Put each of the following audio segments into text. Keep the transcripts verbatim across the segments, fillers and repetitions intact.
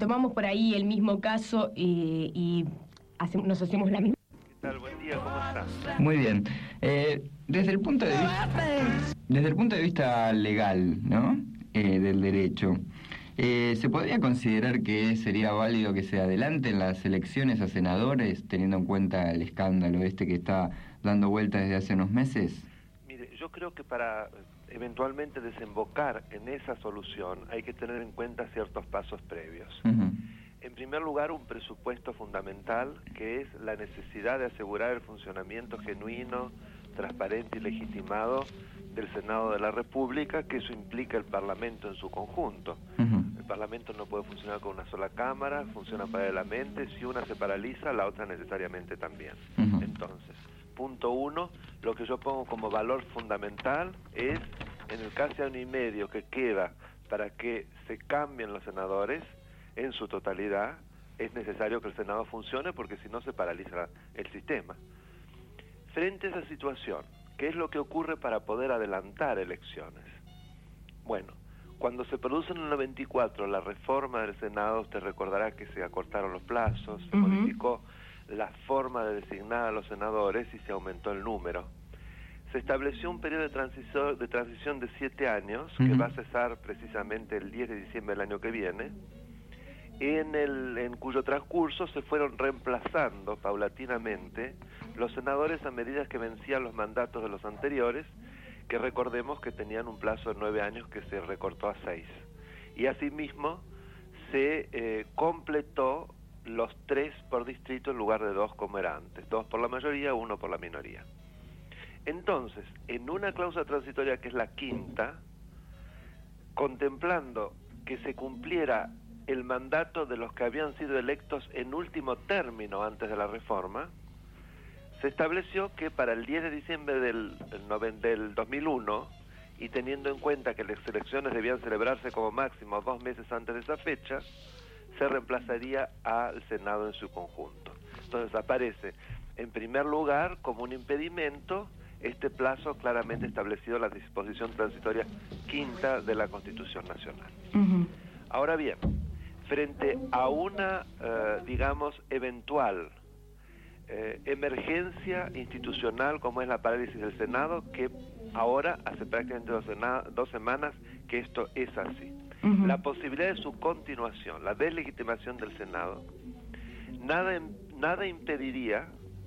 tomamos por ahí el mismo caso y, y hacemos, nos hacemos la misma. ¿Qué tal? Buen día, ¿cómo estás? Muy bien. Eh, desde el punto de vista, desde el punto de vista legal, ¿no? Eh, del derecho, eh, ¿se podría considerar que sería válido que se adelanten las elecciones a senadores, teniendo en cuenta el escándalo este que está dando vuelta desde hace unos meses? Mire, yo creo que para eventualmente desembocar en esa solución hay que tener en cuenta ciertos pasos previos. Uh-huh. En primer lugar, un presupuesto fundamental, que es la necesidad de asegurar el funcionamiento genuino, transparente y legitimado del Senado de la República, que eso implica el Parlamento en su conjunto. Uh-huh. El Parlamento no puede funcionar con una sola cámara, funciona paralelamente, si una se paraliza, la otra necesariamente también. Uh-huh. Entonces, punto uno, lo que yo pongo como valor fundamental es, en el casi año y medio que queda para que se cambien los senadores, en su totalidad, es necesario que el Senado funcione porque si no se paraliza el sistema. Frente a esa situación, ¿qué es lo que ocurre para poder adelantar elecciones? Bueno, cuando se produce en el noventa y cuatro la reforma del Senado, usted recordará que se acortaron los plazos, se Uh-huh. modificó la forma de designar a los senadores y se aumentó el número. Se estableció un periodo de transición de, transición de siete años, uh-huh, que va a cesar precisamente el diez de diciembre del año que viene, en, el, en cuyo transcurso se fueron reemplazando paulatinamente los senadores a medida que vencían los mandatos de los anteriores, que recordemos que tenían un plazo de nueve años que se recortó a seis. Y asimismo se eh, completó los tres por distrito en lugar de dos como era antes, dos por la mayoría, uno por la minoría. Entonces, en una cláusula transitoria que es la quinta, contemplando que se cumpliera el mandato de los que habían sido electos en último término antes de la reforma, se estableció que para el diez de diciembre del, del, del dos mil uno, y teniendo en cuenta que las elecciones debían celebrarse como máximo dos meses antes de esa fecha, se reemplazaría al Senado en su conjunto. Entonces aparece, en primer lugar, como un impedimento este plazo claramente establecido en la disposición transitoria quinta de la Constitución Nacional. Uh-huh. Ahora bien, frente a una, eh, digamos, eventual eh, emergencia institucional como es la parálisis del Senado, que ahora hace prácticamente dos, sena- dos semanas que esto es así. Uh-huh. La posibilidad de su continuación, la deslegitimación del Senado, nada, nada impediría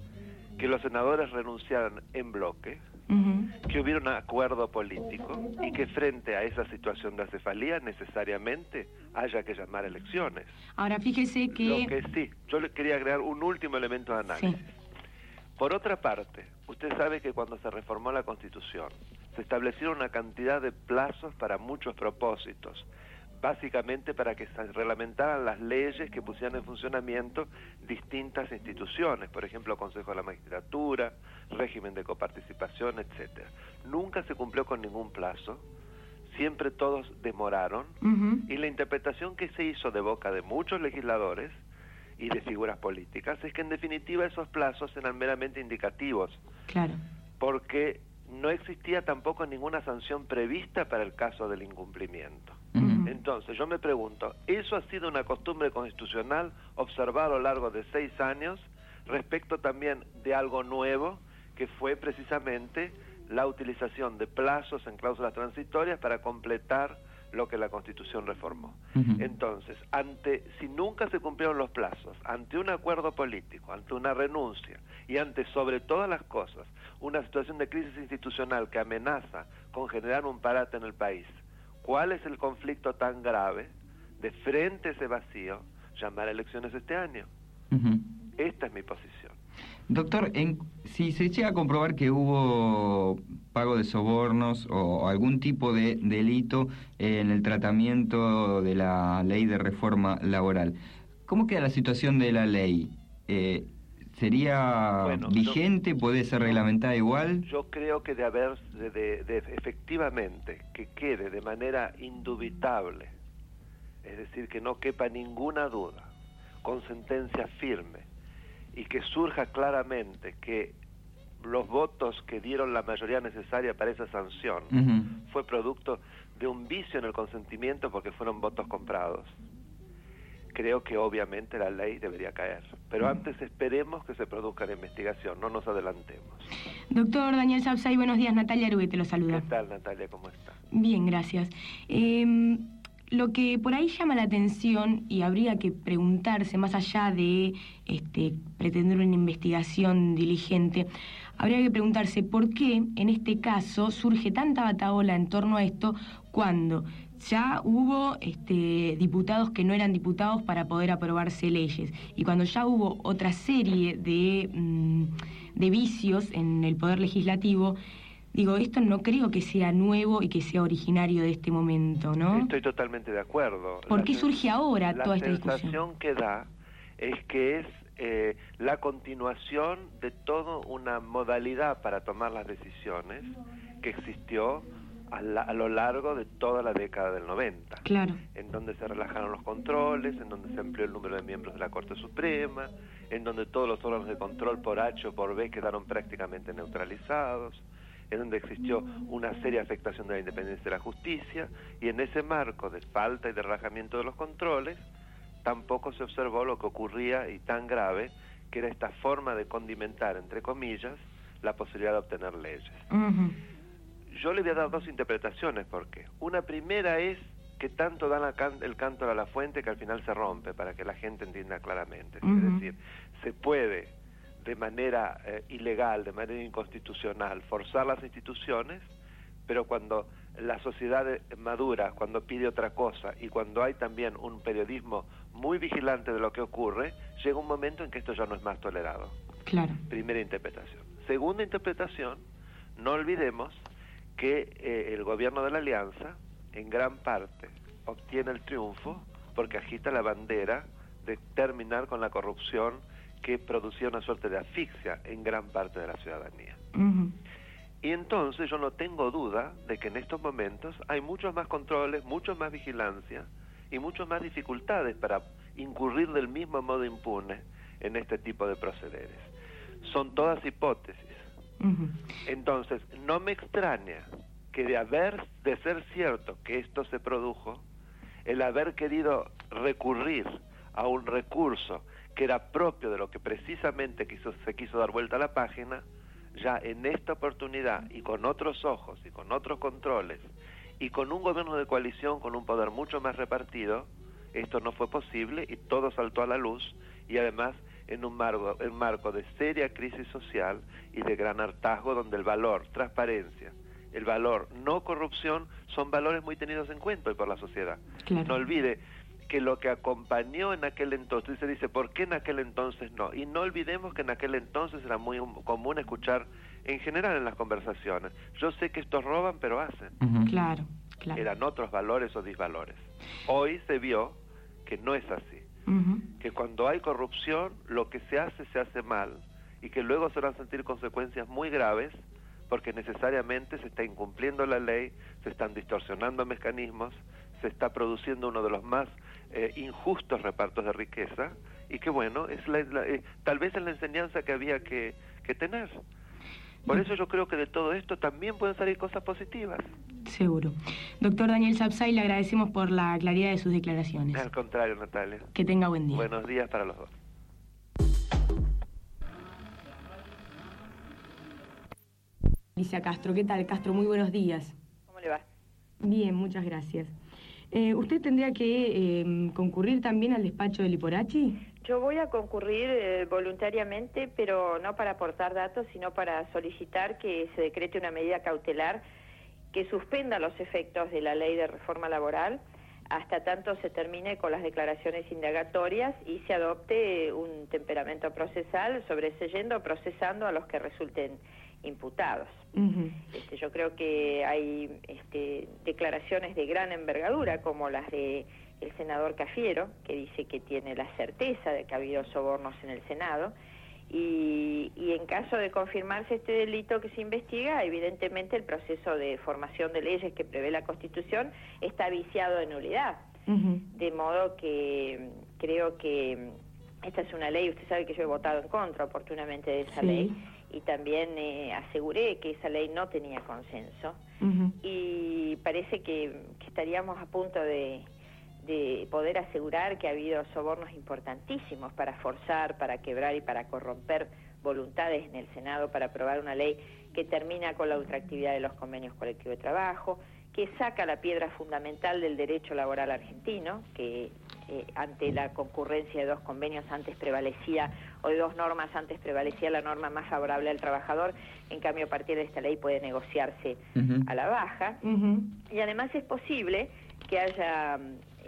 que los senadores renunciaran en bloque, uh-huh, que hubiera un acuerdo político y que frente a esa situación de acefalía necesariamente haya que llamar elecciones. Ahora fíjese que... Lo que sí, yo le quería agregar un último elemento de análisis. Sí. Por otra parte, usted sabe que cuando se reformó la Constitución, se establecieron una cantidad de plazos para muchos propósitos, básicamente para que se reglamentaran las leyes que pusieran en funcionamiento distintas instituciones, por ejemplo, Consejo de la Magistratura, régimen de coparticipación, etcétera. Nunca se cumplió con ningún plazo, siempre todos demoraron, uh-huh, y la interpretación que se hizo de boca de muchos legisladores y de figuras políticas es que en definitiva esos plazos eran meramente indicativos, claro, porque no existía tampoco ninguna sanción prevista para el caso del incumplimiento. uh-huh. Entonces, yo me pregunto, ¿eso ha sido una costumbre constitucional observada a lo largo de seis años respecto también de algo nuevo, que fue precisamente la utilización de plazos en cláusulas transitorias para completar lo que la Constitución reformó? Uh-huh. Entonces, ante si nunca se cumplieron los plazos, ante un acuerdo político, ante una renuncia y ante, sobre todas las cosas, una situación de crisis institucional que amenaza con generar un parate en el país, ¿cuál es el conflicto tan grave de frente a ese vacío llamar a elecciones este año? Uh-huh. Esta es mi posición. Doctor, en, si se llega a comprobar que hubo pago de sobornos o algún tipo de delito en el tratamiento de la ley de reforma laboral, ¿cómo queda la situación de la ley? Eh, ¿Sería bueno, vigente? Yo, ¿Puede ser reglamentada igual? Yo creo que de haber, de, de, de efectivamente, que quede de manera indubitable, es decir, que no quepa ninguna duda, con sentencia firme, y que surja claramente que los votos que dieron la mayoría necesaria para esa sanción Uh-huh. fue producto de un vicio en el consentimiento porque fueron votos comprados. creo que obviamente la ley debería caer. Pero antes esperemos que se produzca la investigación, no nos adelantemos. Doctor Daniel Sapsay, buenos días. Natalia Arube te lo saluda. ¿Qué tal, Natalia? ¿Cómo está? Bien, gracias. Eh, lo que por ahí llama la atención y habría que preguntarse, más allá de este, pretender una investigación diligente, habría que preguntarse por qué en este caso surge tanta batahola en torno a esto cuando ya hubo este, diputados que no eran diputados para poder aprobarse leyes y cuando ya hubo otra serie de, mm, de vicios en el Poder Legislativo. Digo, esto no creo que sea nuevo y que sea originario de este momento, ¿no? Estoy totalmente de acuerdo. ¿Por qué surge ahora toda esta discusión? La sensación que da es que es eh, la continuación de toda una modalidad para tomar las decisiones que existió a, la, a lo largo de toda la década del noventa. Claro. En donde se relajaron los controles, en donde se amplió el número de miembros de la Corte Suprema, en donde todos los órganos de control por H o por B quedaron prácticamente neutralizados, en donde existió una seria afectación de la independencia de la justicia, y en ese marco de falta y de relajamiento de los controles, tampoco se observó lo que ocurría y tan grave, que era esta forma de condimentar, entre comillas, la posibilidad de obtener leyes. Uh-huh. Yo le voy a dar dos interpretaciones, ¿por qué? Una primera es que tanto dan can el cántaro a la fuente que al final se rompe, para que la gente entienda claramente. Uh-huh. Es decir, se puede de manera eh, ilegal, de manera inconstitucional, forzar las instituciones, pero cuando la sociedad madura, cuando pide otra cosa y cuando hay también un periodismo muy vigilante de lo que ocurre, llega un momento en que esto ya no es más tolerado. Claro. Primera interpretación. Segunda interpretación, no olvidemos que eh, el gobierno de la Alianza, en gran parte, obtiene el triunfo porque agita la bandera de terminar con la corrupción que producía una suerte de asfixia en gran parte de la ciudadanía. Uh-huh. Y entonces yo no tengo duda de que en estos momentos hay muchos más controles, mucho más vigilancia y muchas más dificultades para incurrir del mismo modo impune en este tipo de procederes. Son todas hipótesis. Uh-huh. Entonces, no me extraña que de haber, de ser cierto que esto se produjo, el haber querido recurrir a un recurso que era propio de lo que precisamente quiso, se quiso dar vuelta a la página, ya en esta oportunidad y con otros ojos y con otros controles y con un gobierno de coalición con un poder mucho más repartido, esto no fue posible y todo saltó a la luz, y además en un marco, en marco de seria crisis social y de gran hartazgo, donde el valor transparencia, el valor no corrupción son valores muy tenidos en cuenta hoy por la sociedad. Claro. No olvide que lo que acompañó en aquel entonces, se dice, ¿por qué en aquel entonces no? Y no olvidemos que en aquel entonces era muy común escuchar, en general en las conversaciones, yo sé que estos roban, pero hacen. Uh-huh. Claro, claro. Eran otros valores o disvalores. Hoy se vio que no es así. Uh-huh. Que cuando hay corrupción, lo que se hace, se hace mal, y que luego se van a sentir consecuencias muy graves, porque necesariamente se está incumpliendo la ley, se están distorsionando mecanismos, se está produciendo uno de los más eh, injustos repartos de riqueza, y que bueno, es la, la, eh, tal vez es la enseñanza que había que, que tener. Por eso yo creo que de todo esto también pueden salir cosas positivas. Seguro. Doctor Daniel Sapsay, le agradecemos por la claridad de sus declaraciones. Al contrario, Natalia. Que tenga buen día. Buenos días para los dos. Alicia Castro, ¿qué tal, Castro? Muy buenos días. ¿Cómo le va? Bien, muchas gracias. Eh, ¿Usted tendría que eh, concurrir también al despacho de Liporachi? Yo voy a concurrir eh, voluntariamente, pero no para aportar datos, sino para solicitar que se decrete una medida cautelar que suspenda los efectos de la ley de reforma laboral hasta tanto se termine con las declaraciones indagatorias y se adopte un temperamento procesal sobreseyendo o procesando a los que resulten imputados. Uh-huh. Este, yo creo que hay este, declaraciones de gran envergadura, como las de el senador Cafiero, que dice que tiene la certeza de que ha habido sobornos en el Senado, y, y en caso de confirmarse este delito que se investiga, evidentemente el proceso de formación de leyes que prevé la Constitución está viciado de nulidad. Uh-huh. De modo que creo que esta es una ley, usted sabe que yo he votado en contra oportunamente de esa sí. ley, y también eh, aseguré que esa ley no tenía consenso, uh-huh. y parece que, que estaríamos a punto de, de poder asegurar que ha habido sobornos importantísimos para forzar, para quebrar y para corromper voluntades en el Senado para aprobar una ley que termina con la ultraactividad de los convenios colectivos de trabajo, que saca la piedra fundamental del derecho laboral argentino, que eh, ante la concurrencia de dos convenios antes prevalecía, o de dos normas antes prevalecía la norma más favorable al trabajador, en cambio a partir de esta ley puede negociarse uh-huh. a la baja, uh-huh. y además es posible que haya,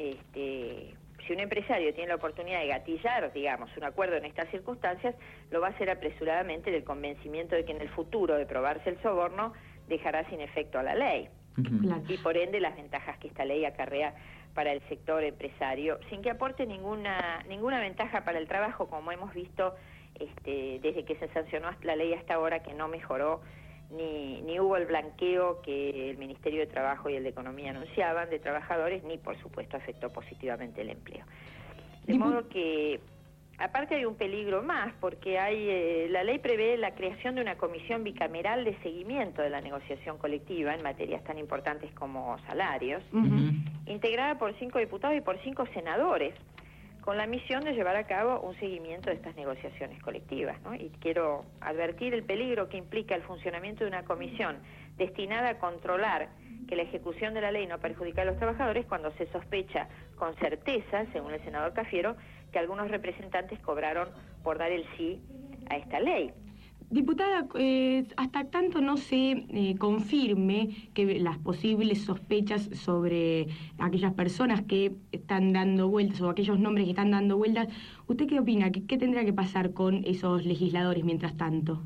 este, si un empresario tiene la oportunidad de gatillar, digamos, un acuerdo en estas circunstancias, lo va a hacer apresuradamente del convencimiento de que en el futuro, de probarse el soborno, dejará sin efecto a la ley. Claro. Y por ende las ventajas que esta ley acarrea para el sector empresario, sin que aporte ninguna ninguna ventaja para el trabajo, como hemos visto este, desde que se sancionó la ley hasta ahora, que no mejoró, ni, ni hubo el blanqueo que el Ministerio de Trabajo y el de Economía anunciaban de trabajadores, ni por supuesto afectó positivamente el empleo. De Dip- modo que, aparte hay un peligro más, porque hay eh, la ley prevé la creación de una comisión bicameral de seguimiento de la negociación colectiva en materias tan importantes como salarios, uh-huh. integrada por cinco diputados y por cinco senadores, con la misión de llevar a cabo un seguimiento de estas negociaciones colectivas, ¿no? Y quiero advertir el peligro que implica el funcionamiento de una comisión destinada a controlar que la ejecución de la ley no perjudica a los trabajadores, cuando se sospecha con certeza, según el senador Cafiero, que algunos representantes cobraron por dar el sí a esta ley. Diputada, eh, hasta tanto no se eh, confirme que las posibles sospechas sobre aquellas personas que están dando vueltas o aquellos nombres que están dando vueltas, ¿usted qué opina? ¿Qué, qué tendrá que pasar con esos legisladores mientras tanto?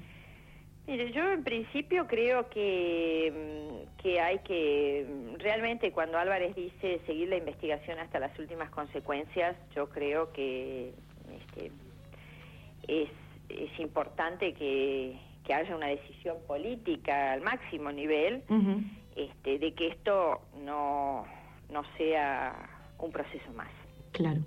Mire, yo en principio creo que, que hay que, realmente cuando Álvarez dice seguir la investigación hasta las últimas consecuencias, yo creo que este, es, es importante que, que haya una decisión política al máximo nivel, uh-huh. este, de que esto no, no sea un proceso más. Claro.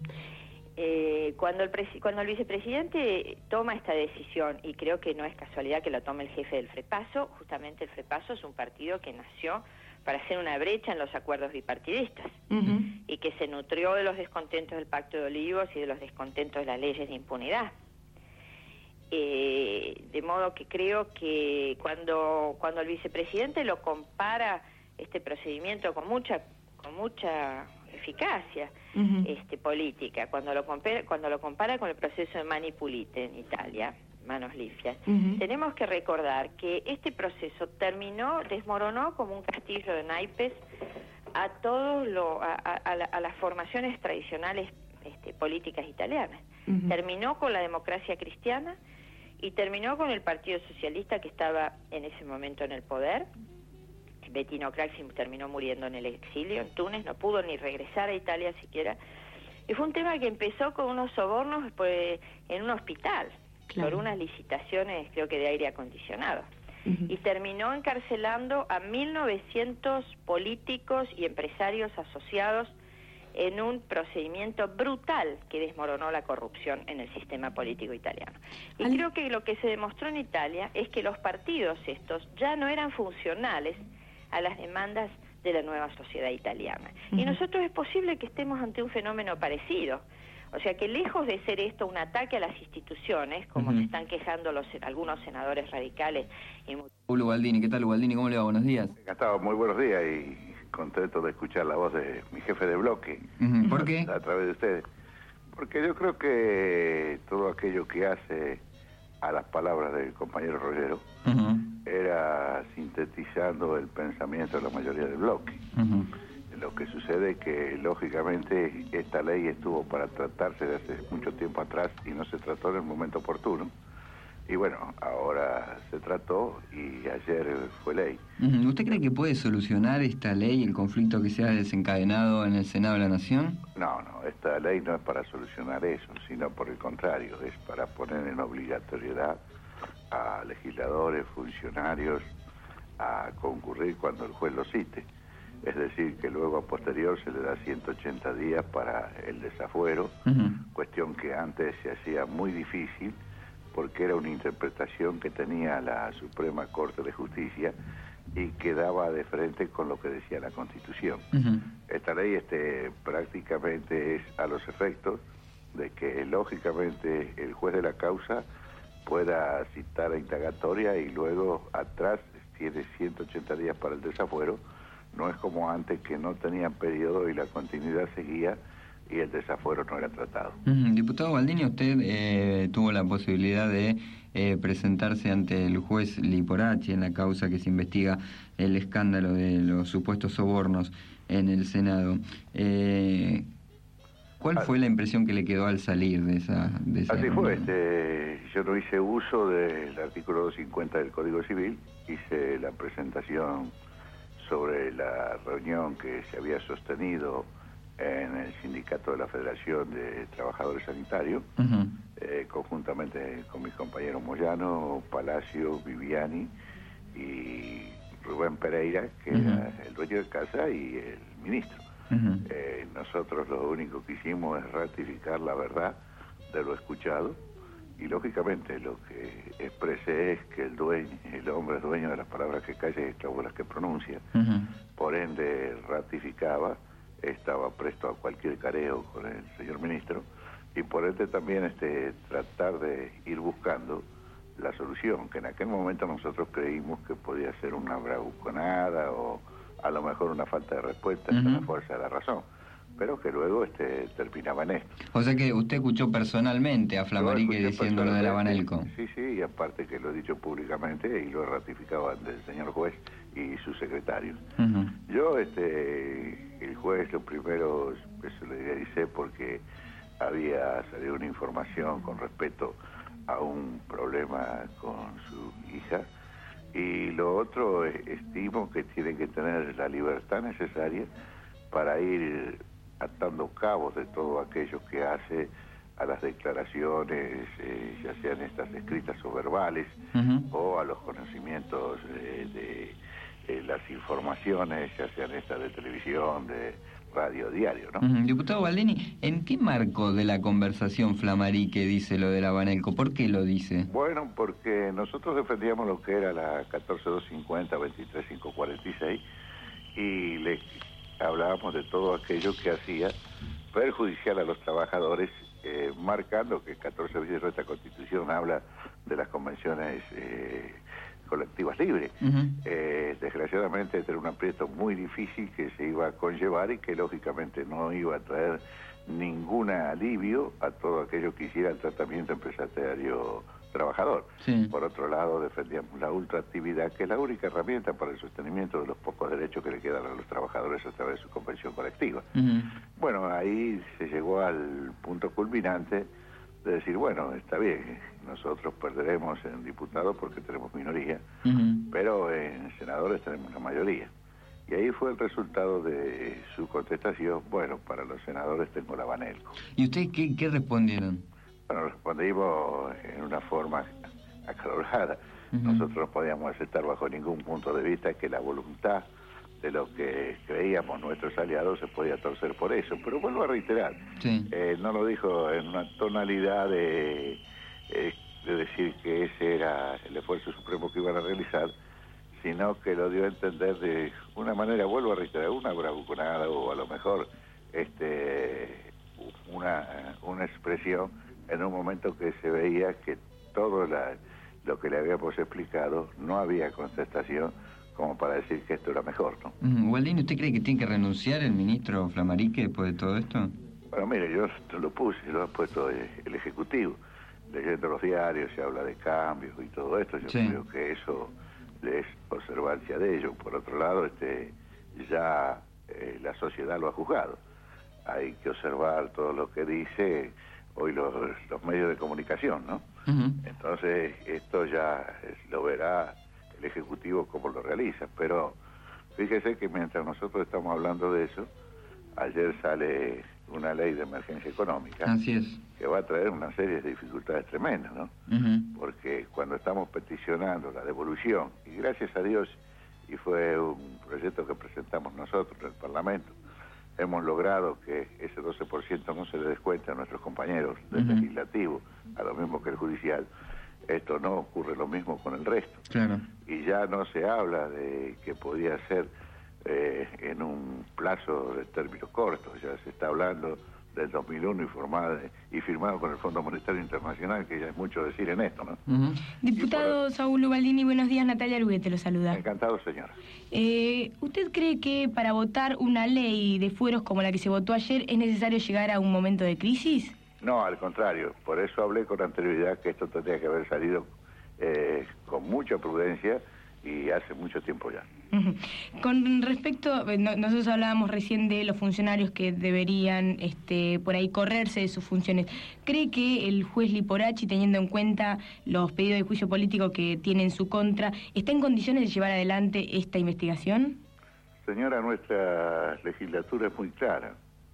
Eh, cuando, el presi- cuando el vicepresidente toma esta decisión, y creo que no es casualidad que lo tome el jefe del FREPASO, justamente el FREPASO es un partido que nació para hacer una brecha en los acuerdos bipartidistas, uh-huh. y que se nutrió de los descontentos del Pacto de Olivos y de los descontentos de las leyes de impunidad. Eh, de modo que creo que cuando, cuando el vicepresidente lo compara este procedimiento con mucha, con mucha eficacia uh-huh. este, política, cuando lo compara, cuando lo compara con el proceso de Mani Pulite en Italia, manos limpias, uh-huh. tenemos que recordar que este proceso terminó, desmoronó como un castillo de naipes a todos lo, a, a, a, la, a las formaciones tradicionales este, políticas italianas. Uh-huh. Terminó con la democracia cristiana y terminó con el Partido Socialista, que estaba en ese momento en el poder. Bettino Craxi terminó muriendo en el exilio en Túnez, no pudo ni regresar a Italia siquiera. Y fue un tema que empezó con unos sobornos pues, en un hospital, claro. por unas licitaciones, creo que de aire acondicionado. Uh-huh. Y terminó encarcelando a mil novecientos políticos y empresarios asociados en un procedimiento brutal que desmoronó la corrupción en el sistema político italiano. Y Al... creo que lo que se demostró en Italia es que los partidos estos ya no eran funcionales a las demandas de la nueva sociedad italiana. Uh-huh. Y nosotros es posible que estemos ante un fenómeno parecido. O sea que lejos de ser esto un ataque a las instituciones, como uh-huh. se están quejando los algunos senadores radicales. Y... Pablo Ubaldini, ¿qué tal Ubaldini? ¿Cómo le va? Buenos días. Encantado, muy buenos días y contento de escuchar la voz de mi jefe de bloque. Uh-huh. ¿Por qué? A través de ustedes. Porque yo creo que todo aquello que hace a las palabras del compañero Rollero uh-huh. era sintetizando el pensamiento de la mayoría del bloque. Uh-huh. Lo que sucede es que, lógicamente, esta ley estuvo para tratarse de hace mucho tiempo atrás y no se trató en el momento oportuno. Y bueno, ahora se trató y ayer fue ley. Uh-huh. ¿Usted cree que puede solucionar esta ley el conflicto que se ha desencadenado en el Senado de la Nación? No, no, esta ley no es para solucionar eso, sino por el contrario, es para poner en obligatoriedad a legisladores, funcionarios, a concurrir cuando el juez lo cite. Es decir, que luego a posterior se le da ciento ochenta días para el desafuero, uh-huh. cuestión que antes se hacía muy difícil porque era una interpretación que tenía la Suprema Corte de Justicia y quedaba de frente con lo que decía la Constitución. Uh-huh. Esta ley este, prácticamente es a los efectos de que, lógicamente, el juez de la causa pueda citar a indagatoria y luego atrás tiene ciento ochenta días para el desafuero. No es como antes, que no tenían periodo y la continuidad seguía y el desafuero no era tratado. Uh-huh. Diputado Baldini, usted eh, tuvo la posibilidad de eh, presentarse ante el juez Liporachi en la causa que se investiga el escándalo de los supuestos sobornos en el Senado. Eh, ¿Cuál fue la impresión que le quedó al salir de esa... De esa Así reunión? fue. Este, yo no hice uso del artículo doscientos cincuenta del Código Civil, hice la presentación sobre la reunión que se había sostenido en el sindicato de la Federación de Trabajadores Sanitarios, uh-huh. eh, conjuntamente con mis compañeros Moyano, Palacio, Viviani y Rubén Pereira, que uh-huh. era el dueño de casa, y el ministro. Uh-huh. Eh, nosotros lo único que hicimos es ratificar la verdad de lo escuchado, y lógicamente lo que expresé es que el dueño, el hombre es dueño de las palabras que calla y esclavo de las que pronuncia. Uh-huh. Por ende ratificaba, estaba presto a cualquier careo con el señor ministro, y por ende también este tratar de ir buscando la solución, que en aquel momento nosotros creímos que podía ser una bravuconada o a lo mejor una falta de respuesta, uh-huh. la fuerza de la razón, pero que luego este terminaba en esto. O sea que usted escuchó personalmente a Flammarique diciendo lo de la Banelco. Sí, sí, y aparte que lo he dicho públicamente y lo he ratificado ante el señor juez y su secretario. Uh-huh. Yo, este, el juez lo primero, eso le dice porque había salido una información con respecto a un problema con su hija, y lo otro, estimo que tiene que tener la libertad necesaria para ir atando cabos de todo aquello que hace a las declaraciones, eh, ya sean estas escritas o verbales, uh-huh. o a los conocimientos eh, de eh, las informaciones, ya sean estas de televisión, de radio, diario, ¿no? Uh-huh. Diputado Baldini, ¿en qué marco de la conversación Flammarique dice lo de la Banelco? ¿Por qué lo dice? Bueno, porque nosotros defendíamos lo que era la catorce doscientos cincuenta, veintitrés mil quinientos cuarenta y seis, y le hablábamos de todo aquello que hacía perjudicial a los trabajadores, eh, marcando que el catorce bis de nuestra Constitución habla de las convenciones eh, colectivas libres. Uh-huh. Eh, desgraciadamente era un aprieto muy difícil que se iba a conllevar y que lógicamente no iba a traer ningún alivio a todo aquello que hiciera el tratamiento empresario trabajador. Sí. Por otro lado, defendíamos la ultraactividad, que es la única herramienta para el sostenimiento de los pocos derechos que le quedan a los trabajadores a través de su convención colectiva. Uh-huh. Bueno, ahí se llegó al punto culminante de decir, bueno, está bien, nosotros perderemos en diputados porque tenemos minoría, uh-huh. pero en senadores tenemos la mayoría. Y ahí fue el resultado de su contestación, bueno, para los senadores tengo la Banelco. ¿Y ustedes qué, qué respondieron? Bueno, respondimos en una forma acalorada. Uh-huh. Nosotros no podíamos aceptar bajo ningún punto de vista que la voluntad de lo que creíamos nuestros aliados se podía torcer por eso. Pero vuelvo a reiterar, sí. eh, no lo dijo en una tonalidad de, eh, de decir que ese era el esfuerzo supremo que iban a realizar, sino que lo dio a entender de una manera, vuelvo a reiterar, una bravuconada o a lo mejor este una, una expresión en un momento que se veía que todo la, lo que le habíamos explicado no había contestación como para decir que esto era mejor, ¿no? Uh-huh. Baldini, ¿usted cree que tiene que renunciar el ministro Flammarique después de todo esto? Bueno, mire, yo lo puse, lo ha puesto el Ejecutivo. Leyendo los diarios se habla de cambios y todo esto, yo sí. creo que eso es observancia de ello. Por otro lado, este ya eh, la sociedad lo ha juzgado. Hay que observar todo lo que dice hoy los, los medios de comunicación, ¿no? Uh-huh. Entonces, esto ya lo verá el Ejecutivo como lo realiza, pero fíjese que mientras nosotros estamos hablando de eso, ayer sale una ley de emergencia económica. Así es. Que va a traer una serie de dificultades tremendas, ¿no? Uh-huh. Porque cuando estamos peticionando la devolución, y gracias a Dios, y fue un proyecto que presentamos nosotros en el Parlamento, hemos logrado que ese doce por ciento no se le descuente a nuestros compañeros del uh-huh. legislativo, a lo mismo que el judicial. Esto no ocurre lo mismo con el resto. Claro. Y ya no se habla de que podía ser eh, en un plazo de términos cortos. Ya se está hablando del dos mil uno y, formado, y firmado con el Fondo Monetario Internacional, que ya es mucho decir en esto, ¿no? Uh-huh. Diputado por... Saúl Ubaldini, buenos días. Natalia Arguete lo saluda. Encantado, señora. Eh, ¿Usted cree que para votar una ley de fueros como la que se votó ayer es necesario llegar a un momento de crisis? No, al contrario. Por eso hablé con anterioridad que esto tendría que haber salido eh, con mucha prudencia y hace mucho tiempo ya. Uh-huh. Con respecto, no, nosotros hablábamos recién de los funcionarios que deberían este, por ahí correrse de sus funciones. ¿Cree que el juez Liporachi, teniendo en cuenta los pedidos de juicio político que tiene en su contra, está en condiciones de llevar adelante esta investigación? Señora, nuestra legislatura es muy clara.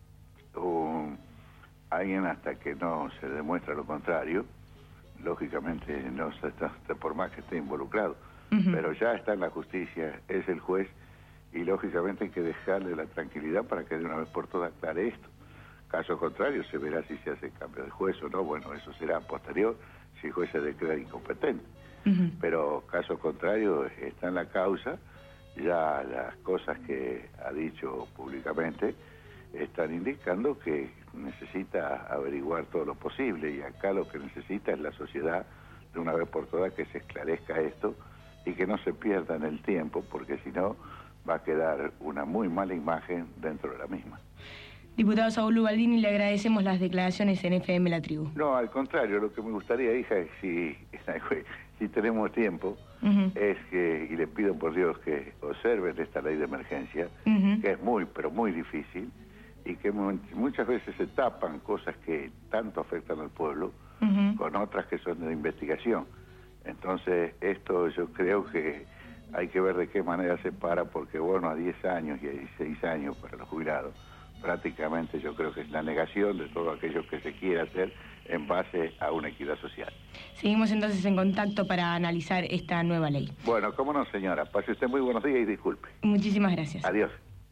Um, alguien hasta que no se demuestra lo contrario, lógicamente no se está, por más que esté involucrado. Uh-huh. Pero ya está en la justicia, es el juez, y lógicamente hay que dejarle la tranquilidad para que de una vez por todas aclare esto. Caso contrario, se verá si se hace cambio de juez o no. Bueno, eso será posterior, si el juez se declara incompetente. Uh-huh. Pero caso contrario, está en la causa, ya las cosas que ha dicho públicamente están indicando que necesita averiguar todo lo posible, y acá lo que necesita es la sociedad, de una vez por todas, que se esclarezca esto y que no se pierda en el tiempo, porque si no va a quedar una muy mala imagen dentro de la misma. Diputado Saúl Ubaldini, le agradecemos las declaraciones en F M La Tribu. No, al contrario, lo que me gustaría, hija, es si, si tenemos tiempo, uh-huh. es que, y le pido por Dios que observen esta ley de emergencia, uh-huh. que es muy, pero muy difícil, y que muchas veces se tapan cosas que tanto afectan al pueblo, uh-huh. con otras que son de investigación. Entonces, esto yo creo que hay que ver de qué manera se para, porque bueno, a diez años y a dieciséis años para los jubilados, prácticamente yo creo que es la negación de todo aquello que se quiere hacer en base a una equidad social. Seguimos entonces en contacto para analizar esta nueva ley. Bueno, cómo no, señora. Pase usted muy buenos días y disculpe. Muchísimas gracias. Adiós.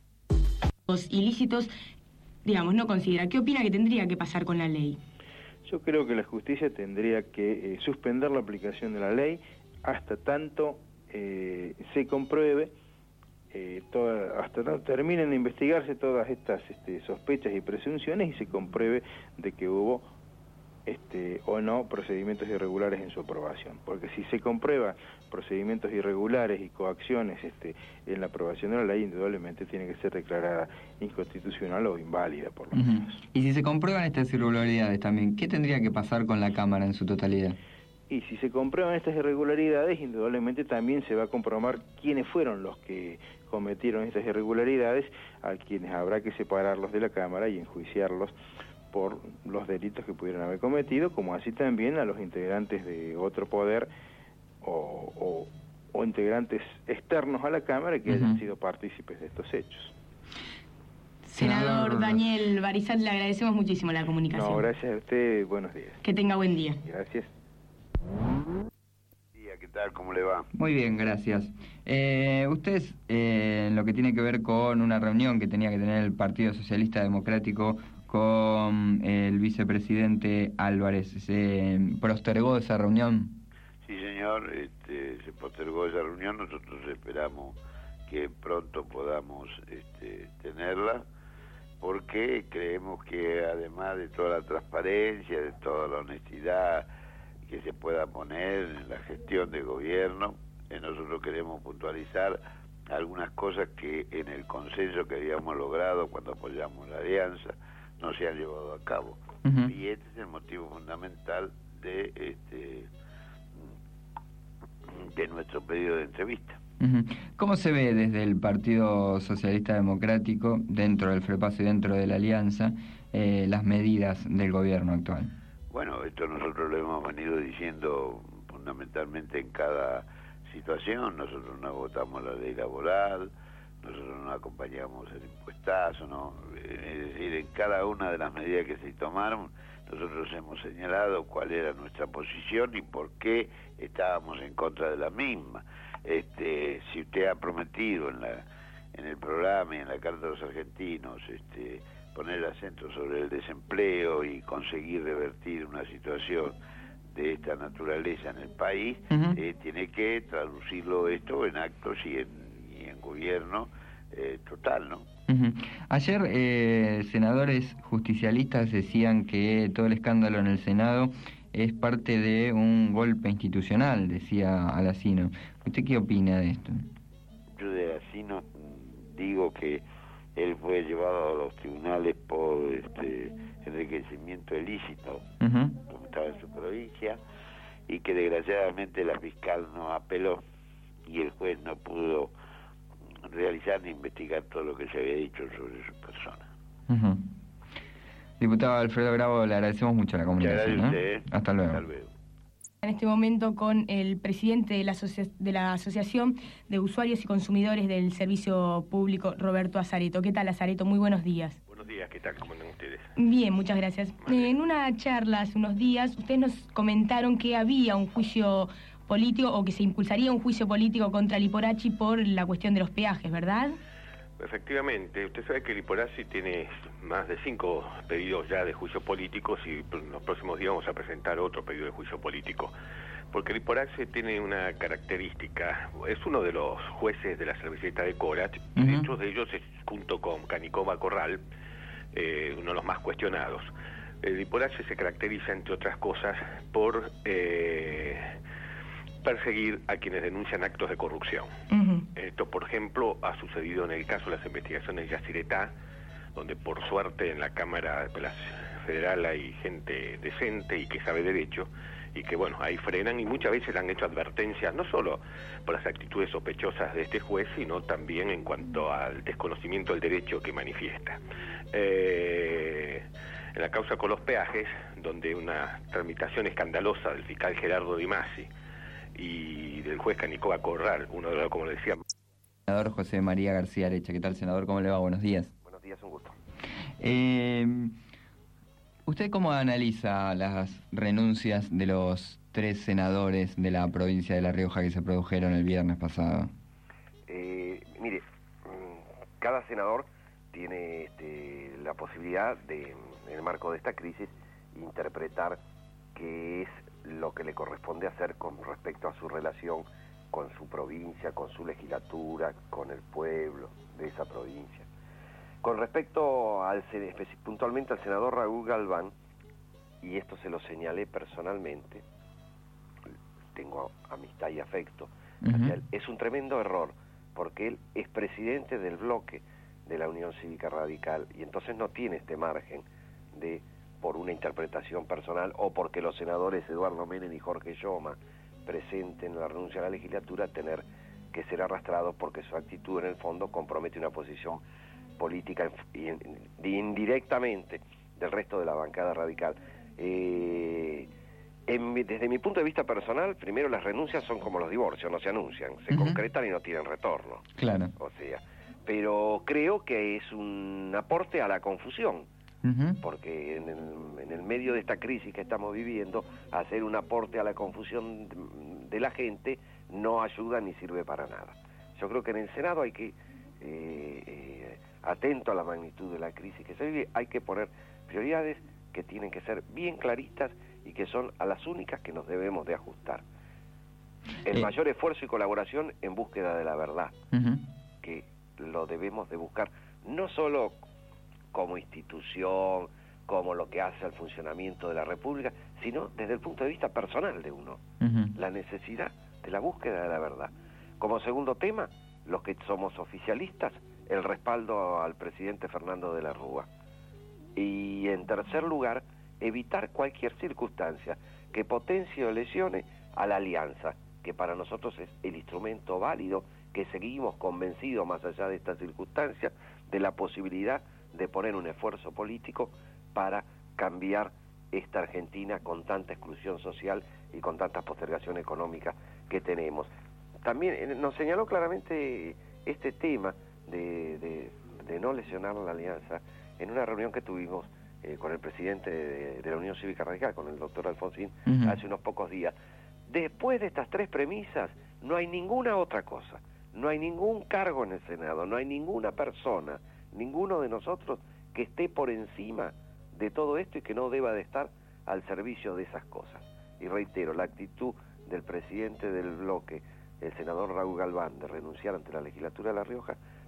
Los ilícitos, digamos, no considera. ¿Qué opina que tendría que pasar con la ley? Yo creo que la justicia tendría que eh, suspender la aplicación de la ley hasta tanto eh, se compruebe, eh, toda, hasta tanto terminen de investigarse todas estas este, sospechas y presunciones y se compruebe de que hubo este, o no procedimientos irregulares en su aprobación. Porque si se comprueba procedimientos irregulares y coacciones este, en la aprobación de la ley, indudablemente tiene que ser declarada inconstitucional o inválida, por lo menos. Uh-huh. Y si se comprueban estas irregularidades también, ¿qué tendría que pasar con la Cámara en su totalidad? Y si se comprueban estas irregularidades, indudablemente también se va a comprobar quiénes fueron los que cometieron estas irregularidades, a quienes habrá que separarlos de la Cámara y enjuiciarlos por los delitos que pudieran haber cometido, como así también a los integrantes de otro poder o, o, o integrantes externos a la Cámara que uh-huh. hayan sido partícipes de estos hechos. Senador Daniel Barizal, le agradecemos muchísimo la comunicación. No, gracias a usted, buenos días. Que tenga buen día. Gracias. ¿Qué tal? ¿Cómo le va? Muy bien, gracias. Eh, usted, eh, en lo que tiene que ver con una reunión que tenía que tener el Partido Socialista Democrático con el vicepresidente Álvarez, ¿se postergó esa reunión? Sí, señor, este, se postergó esa reunión. Nosotros esperamos que pronto podamos este, tenerla, porque creemos que además de toda la transparencia, de toda la honestidad que se pueda poner en la gestión del gobierno, eh, nosotros queremos puntualizar algunas cosas que en el consenso que habíamos logrado cuando apoyamos la alianza no se han llevado a cabo. Uh-huh. Y este es el motivo fundamental de este de nuestro pedido de entrevista. Uh-huh. ¿Cómo se ve desde el Partido Socialista Democrático, dentro del FREPASO y dentro de la alianza, eh, las medidas del gobierno actual? Bueno, esto nosotros lo hemos venido diciendo fundamentalmente en cada situación. Nosotros no votamos la ley laboral, nosotros no acompañamos el impuestazo, ¿no? Es decir, en cada una de las medidas que se tomaron, nosotros hemos señalado cuál era nuestra posición y por qué estábamos en contra de la misma. Este, si usted ha prometido en la en el programa y en la Carta de los Argentinos este, poner acento sobre el desempleo y conseguir revertir una situación de esta naturaleza en el país, uh-huh. eh, tiene que traducirlo esto en actos y en, y en gobierno eh, total, ¿no? Uh-huh. Ayer eh, senadores justicialistas decían que todo el escándalo en el Senado es parte de un golpe institucional, decía Alacino. ¿Usted qué opina de esto? Yo de Alacino digo que él fue llevado a los tribunales por este enriquecimiento ilícito, uh-huh. como estaba en su provincia, y que desgraciadamente la fiscal no apeló y el juez no pudo realizar ni investigar todo lo que se había dicho sobre su persona. Uh-huh. Diputado Alfredo Bravo, le agradecemos mucho la comunicación. Muchas gracias, ¿eh? Hasta luego. Hasta luego. En este momento con el presidente de la, asocia de la Asociación de Usuarios y Consumidores del Servicio Público, Roberto Azareto. ¿Qué tal, Azareto? Muy buenos días. Buenos días, ¿qué tal? ¿Cómo andan ustedes? Bien, muchas gracias. Eh, en una charla hace unos días, ustedes nos comentaron que había un juicio político o que se impulsaría un juicio político contra Liporachi por la cuestión de los peajes, ¿verdad? Efectivamente, usted sabe que Liporachi tiene más de cinco pedidos ya de juicio políticos y en los próximos días vamos a presentar otro pedido de juicio político. Porque Liporachi tiene una característica, es uno de los jueces de la servilleta de Corach, uh-huh. y muchos de ellos es, junto con Canicoma Corral, eh, uno de los más cuestionados. El Liporachi se caracteriza, entre otras cosas, por eh, perseguir a quienes denuncian actos de corrupción. Uh-huh. Esto, por ejemplo, ha sucedido en el caso de las investigaciones de Yacyretá, donde por suerte en la Cámara Federal hay gente decente y que sabe derecho, y que bueno, ahí frenan y muchas veces le han hecho advertencias, no solo por las actitudes sospechosas de este juez, sino también en cuanto al desconocimiento del derecho que manifiesta. Eh, en la causa con los peajes, donde una tramitación escandalosa del fiscal Gerardo Di Masi y del juez Canicoma Corral, uno de los, como le decía... Senador José María García Arecha. ¿Qué tal, senador? ¿Cómo le va? Buenos días. Buenos días, un gusto. Eh, ¿Usted cómo analiza las renuncias de los tres senadores de la provincia de La Rioja que se produjeron el viernes pasado? Eh, mire, cada senador tiene este, la posibilidad de, en el marco de esta crisis, interpretar qué es lo que le corresponde hacer con respecto a su relación con su provincia, con su legislatura, con el pueblo de esa provincia. Con respecto al puntualmente al senador Raúl Galván, y esto se lo señalé personalmente, tengo amistad y afecto uh-huh. hacia él, es un tremendo error, porque él es presidente del bloque de la Unión Cívica Radical, y entonces no tiene este margen de, por una interpretación personal, o porque los senadores Eduardo Menem y Jorge Lloma presenten la renuncia a la legislatura, tener que ser arrastrados porque su actitud en el fondo compromete una posición política indirectamente del resto de la bancada radical. Eh, en, desde mi punto de vista personal, primero las renuncias son como los divorcios, no se anuncian, se uh-huh. concretan y no tienen retorno. Claro. O sea, pero creo que es un aporte a la confusión, uh-huh. porque en el, en el medio de esta crisis que estamos viviendo, hacer un aporte a la confusión de, de la gente no ayuda ni sirve para nada. Yo creo que en el Senado hay que, eh, eh, atento a la magnitud de la crisis que se vive, hay que poner prioridades que tienen que ser bien claristas y que son a las únicas que nos debemos de ajustar. El eh. mayor esfuerzo y colaboración en búsqueda de la verdad, uh-huh. que lo debemos de buscar, no solo como institución, como lo que hace al funcionamiento de la República, sino desde el punto de vista personal de uno, uh-huh. la necesidad de la búsqueda de la verdad. Como segundo tema, los que somos oficialistas, el respaldo al presidente Fernando de la Rúa. Y en tercer lugar, evitar cualquier circunstancia que potencie o lesione a la alianza, que para nosotros es el instrumento válido, que seguimos convencidos, más allá de esta circunstancia, de la posibilidad de poner un esfuerzo político para cambiar esta Argentina con tanta exclusión social y con tanta postergación económica que tenemos. También nos señaló claramente este tema de, de, de no lesionar la alianza en una reunión que tuvimos eh, con el presidente de, de la Unión Cívica Radical, con el doctor Alfonsín, uh-huh. hace unos pocos días. Después de estas tres premisas, no hay ninguna otra cosa, no hay ningún cargo en el Senado, no hay ninguna persona, ninguno de nosotros que esté por encima de todo esto y que no deba de estar al servicio de esas cosas. Y reitero, la actitud del presidente del bloque, el senador Raúl Galván, de renunciar ante la legislatura de La Rioja,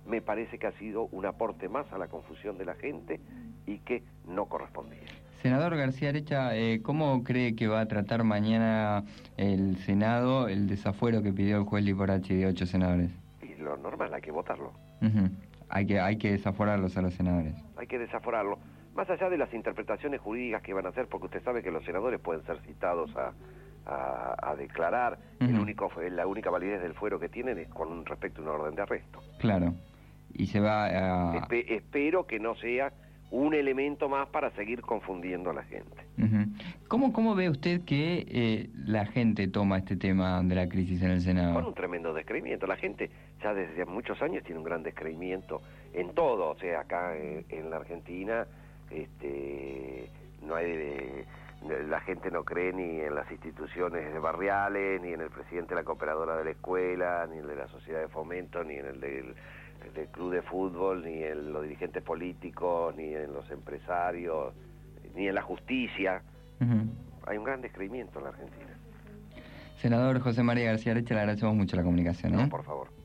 me parece que ha sido un aporte más a la confusión de la gente y que no correspondía. Senador García Arecha, eh, ¿cómo cree que va a tratar mañana el Senado el desafuero que pidió el juez Liporachi de ocho senadores? Y lo normal, hay que votarlo. Uh-huh. Hay que hay que desaforarlos a los senadores. Hay que desaforarlo. Más allá de las interpretaciones jurídicas que van a hacer, porque usted sabe que los senadores pueden ser citados a, a, a declarar, uh-huh. el único la única validez del fuero que tienen es con respecto a una orden de arresto. Claro. Y se va a... Espe- espero que no sea un elemento más para seguir confundiendo a la gente. Uh-huh. ¿Cómo, ¿Cómo ve usted que eh, la gente toma este tema de la crisis en el Senado? Con un tremendo descreimiento. La gente ya desde muchos años tiene un gran descreimiento en todo. O sea, acá en, en la Argentina este, no hay... De, la gente no cree ni en las instituciones barriales, ni en el presidente de la cooperadora de la escuela, ni en el de la sociedad de fomento, ni en el del... del club de fútbol, ni en los dirigentes políticos, ni en los empresarios, ni en la justicia. Uh-huh. Hay un gran descreimiento en la Argentina. Senador José María García Arecha, le agradecemos mucho la comunicación. ¿eh? No, por favor.